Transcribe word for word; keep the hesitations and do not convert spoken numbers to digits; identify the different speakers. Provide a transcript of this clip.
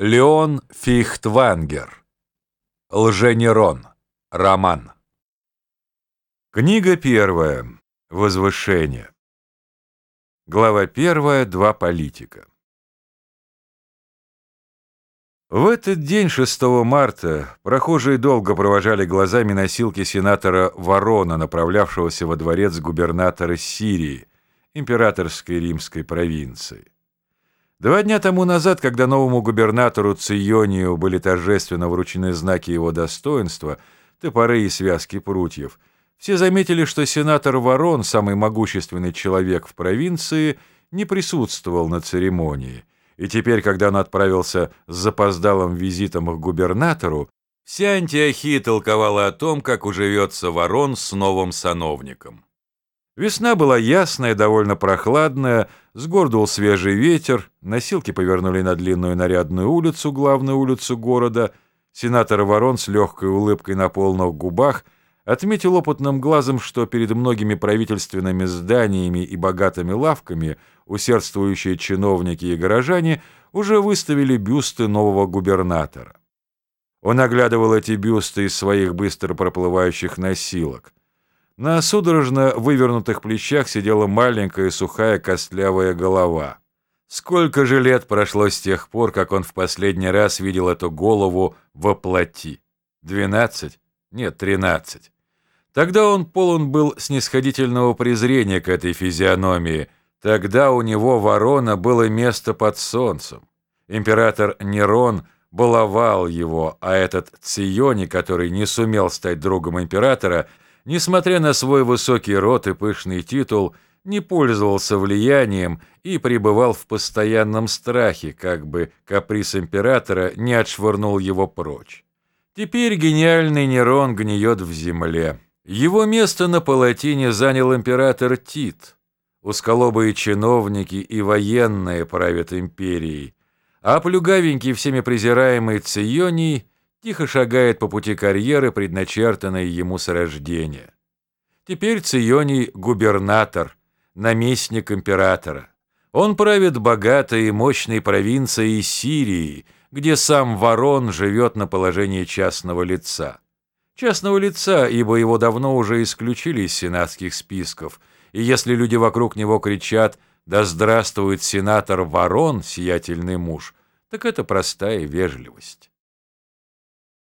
Speaker 1: Леон Фейхтвангер. Лженерон. Роман. Книга первая. Возвышение. Глава первая. Два политика. В этот день, шестого марта, прохожие долго провожали глазами носилки сенатора Ворона, направлявшегося во дворец губернатора Сирии, императорской римской провинции. Два дня тому назад, когда новому губернатору Ционию были торжественно вручены знаки его достоинства, топоры и связки прутьев, все заметили, что сенатор Ворон, самый могущественный человек в провинции, не присутствовал на церемонии. И теперь, когда он отправился с запоздалым визитом к губернатору, вся Антиохия толковала о том, как уживется Ворон с новым сановником. Весна была ясная, довольно прохладная, с гор дул свежий ветер, носилки повернули на длинную нарядную улицу, главную улицу города. Сенатор Ворон с легкой улыбкой на полных губах отметил опытным глазом, что перед многими правительственными зданиями и богатыми лавками усердствующие чиновники и горожане уже выставили бюсты нового губернатора. Он оглядывал эти бюсты из своих быстро проплывающих носилок. На судорожно вывернутых плечах сидела маленькая сухая костлявая голова. Сколько же лет прошло с тех пор, как он в последний раз видел эту голову во плоти? Двенадцать? Нет, тринадцать. Тогда он полон был снисходительного презрения к этой физиономии. Тогда у него, Ворона, было место под солнцем. Император Нерон баловал его, а этот Ционий, который не сумел стать другом императора, несмотря на свой высокий род и пышный титул, не пользовался влиянием и пребывал в постоянном страхе, как бы каприз императора не отшвырнул его прочь. Теперь гениальный Нерон гниет в земле. Его место на палатине занял император Тит. Узколобые чиновники и военные правят империей, а плюгавенький, всеми презираемый Ционий тихо шагает по пути карьеры, предначертанной ему с рождения. Теперь Ционий — губернатор, наместник императора. Он правит богатой и мощной провинцией Сирии, где сам Ворон живет на положении частного лица. Частного лица, ибо его давно уже исключили из сенатских списков, и если люди вокруг него кричат «Да здравствует сенатор Ворон, сиятельный муж», так это простая вежливость.